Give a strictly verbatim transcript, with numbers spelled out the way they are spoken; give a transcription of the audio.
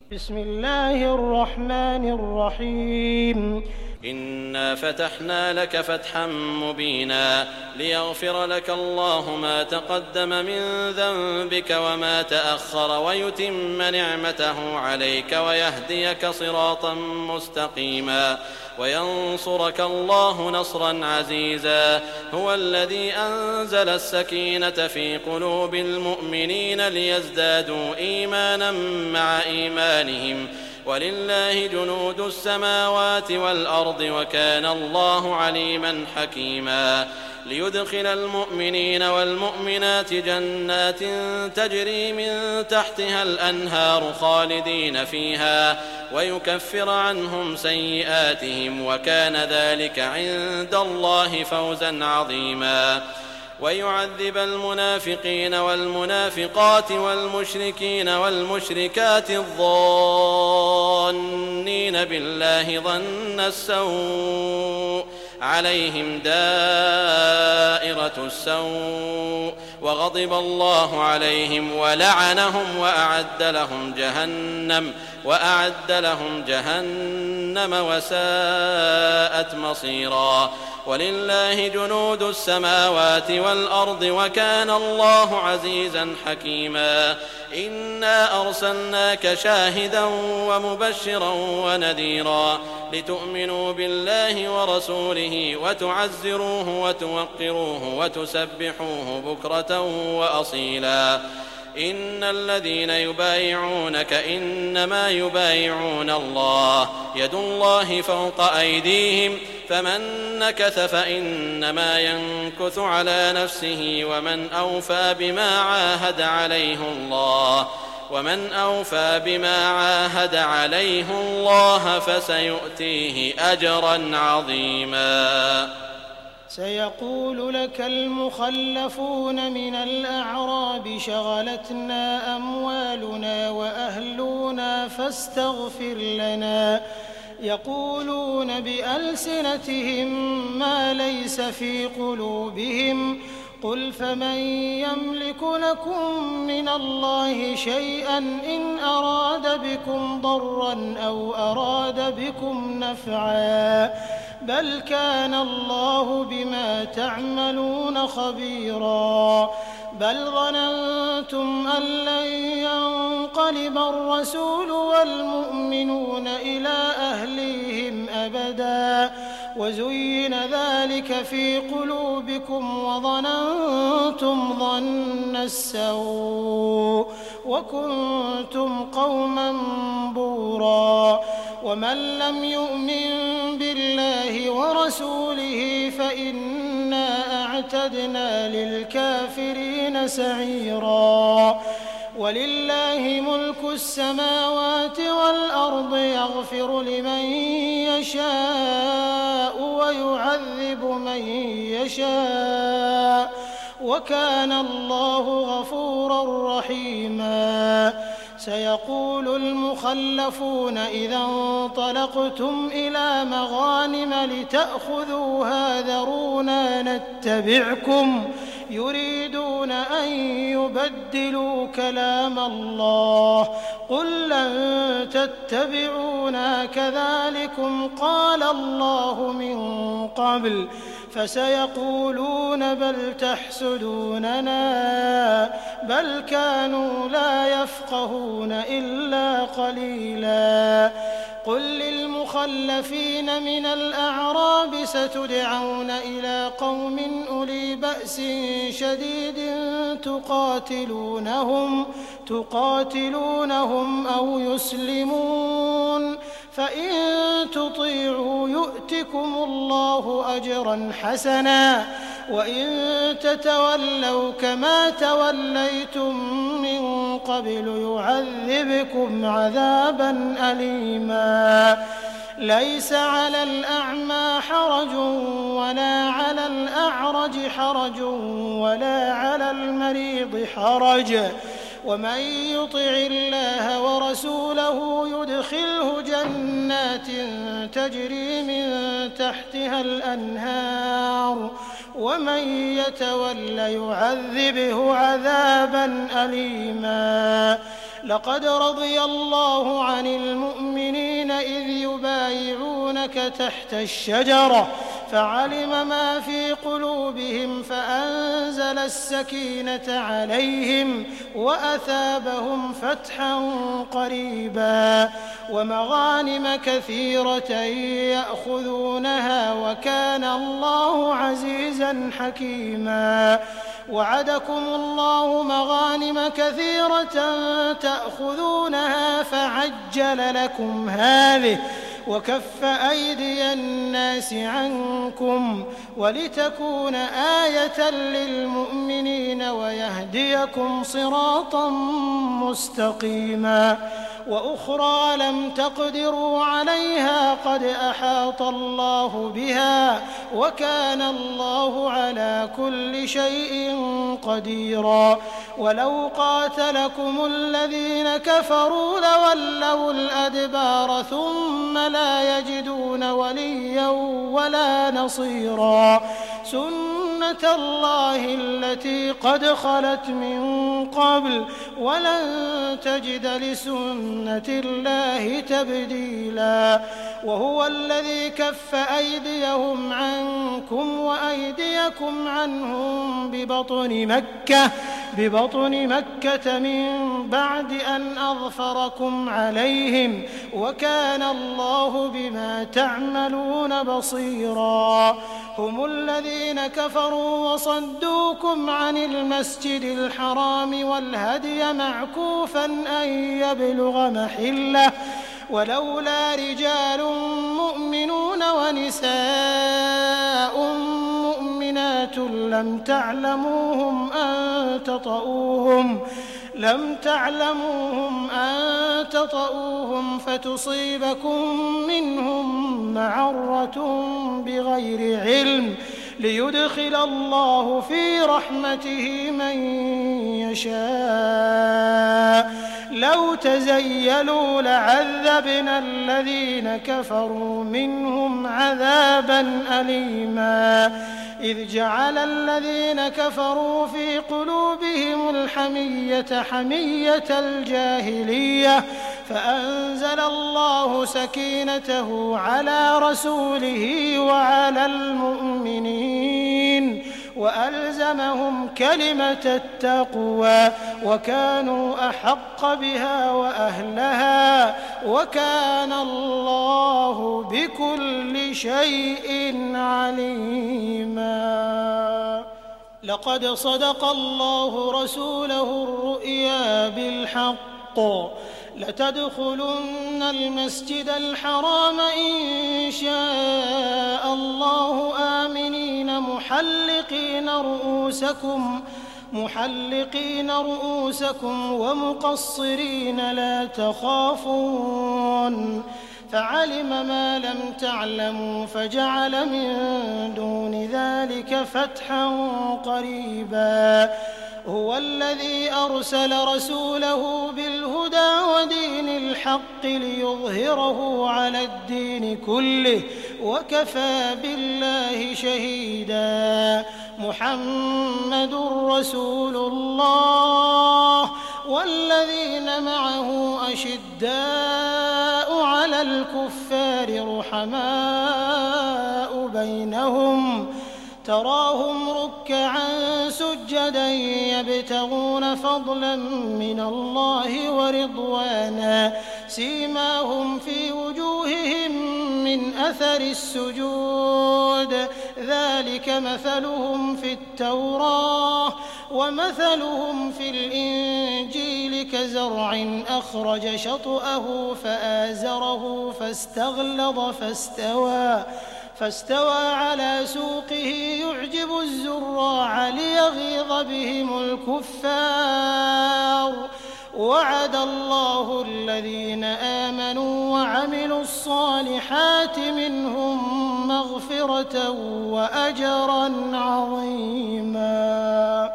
بسم الله الرحمن الرحيم إنا فتحنا لك فتحا مبينا ليغفر لك الله ما تقدم من ذنبك وما تأخر ويتم نعمته عليك ويهديك صراطا مستقيما وينصرك الله نصرا عزيزا هو الذي أنزل السكينة في قلوب المؤمنين ليزدادوا إيمانا مع إيمانهم ولله جنود السماوات والأرض وكان الله عليما حكيما ليدخل المؤمنين والمؤمنات جنات تجري من تحتها الأنهار خالدين فيها ويكفر عنهم سيئاتهم وكان ذلك عند الله فوزا عظيما ويعذب المنافقين والمنافقات والمشركين والمشركات الظانين بالله ظن السوء عليهم دائرة السوء وغضب الله عليهم ولعنهم وأعد لهم جهنم وأعد لهم جهنم وساءت مصيرا ولله جنود السماوات والأرض وكان الله عزيزا حكيما إنا أرسلناك شاهدا ومبشرا ونذيرا لتؤمنوا بالله ورسوله وتعزروه وتوقروه وتسبحوه بكرة وأصيلا إن الذين يبايعونك إنما يبايعون الله يد الله فوق أيديهم فمن نكث فإنما ينكث على نفسه ومن أوفى بما عاهد عليه الله ومن أوفى بما عاهد عليه الله فسيؤتيه أجرا عظيما سيقول لك المخلفون من الأعراب شغلتنا أموالنا وأهلنا فاستغفر لنا يقولون بألسنتهم ما ليس في قلوبهم قل فمن يملك لكم من الله شيئا إن أراد بكم ضرا أو أراد بكم نفعا بل كان الله بما تعملون خبيرا بل ظننتم أن لن ينقلب الرسول والمؤمنون إلى أهليهم أبدا وزين ذلك في قلوبكم وظننتم ظن السوء وكنتم قوما بورا ومن لم يؤمن بالله ورسوله فإنا أعتدنا للكافرين سعيرا ولله ملك السماوات والأرض يغفر لمن يشاء ويعذب من يشاء وكان الله غفورا رحيما سيقول المخلفون إذا انطلقتم إلى مغانم لتأخذوها ذرونا نتبعكم يريدون أن يبدلوا كلام الله قل لن تتبعونا كذلكم قال الله من قبل فسيقولون بل تحسدوننا بل كانوا لا يفقهون إلا قليلا قل للمخلفين من الأعراب ستدعون إلى قوم أولي بأس شديد تقاتلونهم تقاتلونهم أو يسلمون فإن تطيعوا يؤتكم الله أجرا حسنا وإن تتولوا كما توليتم من قبل يعذبكم عذابا أليما ليس على الأعمى حرج ولا على الأعرج حرج ولا على المريض حرج ومن يطع الله ورسوله يدخله جنات تجري من تحتها الأنهار ومن يتول يعذبه عذابا أليما لقد رضي الله عن المؤمنين إذ يبايعونك تحت الشجرة فعلم ما في قلوبهم فأنزل السكينة عليهم وأثابهم فتحا قريبا ومغانم كثيرة يأخذونها وكان الله عزيزا حكيما وعدكم الله مغانم كثيرة تأخذونها فعجل لكم هذه وكف أيدي الناس عنكم ولتكون آية للمؤمنين ويهديكم صراطا مستقيما وأخرى لم تقدروا عليها قد أحاط الله بها وكان الله على كل شيء قديرا ولو قاتلكم الذين كفروا لولوا الأدبار ثم لا يجدون وليا ولا نصيرا سنة الله التي قد خلت من قبل ولن تجد لسنة الله تبديلا وهو الذي كف أيديهم عنكم وأيديكم عنهم ببطن مكة ببطن مكة من بعد أن أظفركم عليهم وكان الله بما تعملون بصيرا هم الذين كفروا وصدوكم عن المسجد الحرام والهدي معكوفا أن يبلغ محله ولولا رجال مؤمنون ونساء مؤمنات لم تعلموهم أن تطؤوهم لم تعلموهم أن تطؤوهم فتصيبكم منهم معرة بغير علم ليدخل الله في رحمته من يشاء لو تزيلوا لعذبنا الذين كفروا منهم عذابا أليما إذ جعل الذين كفروا في قلوبهم الحمية حمية الجاهلية فأنزل الله سكينته على رسوله وعلى المؤمنين وألزمهم كلمة التقوى وكانوا أحق بها وأهلها وكان الله بكل شيء عليما لقد صدق الله رسوله الرؤيا بالحق لتدخلن المسجد الحرام إن شاء الله آمنين محلقين رؤوسكم محلقين رؤوسكم ومقصرين لا تخافون فعلم ما لم تعلموا فجعل من دون ذلك فتحا قريبا هو الذي أرسل رسوله بالهدى ودين الحق ليظهره على الدين كله وكفى بالله شهيدا محمد رسول الله والذين معه أشداء على الكفار رحماء بينهم تراهم ركعا سجدا يبتغون فضلا من الله ورضوانا سيماهم في وجوههم من أثر السجود ذلك مثلهم في التوراة ومثلهم في الإنجيل كزرع أخرج شطأه فآزره فاستغلظ فاستوى فاستوى على سوقه يعجب الزراع ليغيظ بهم الكفار وعد الله الذين آمنوا وعملوا الصالحات منهم مغفرة وأجرا عظيما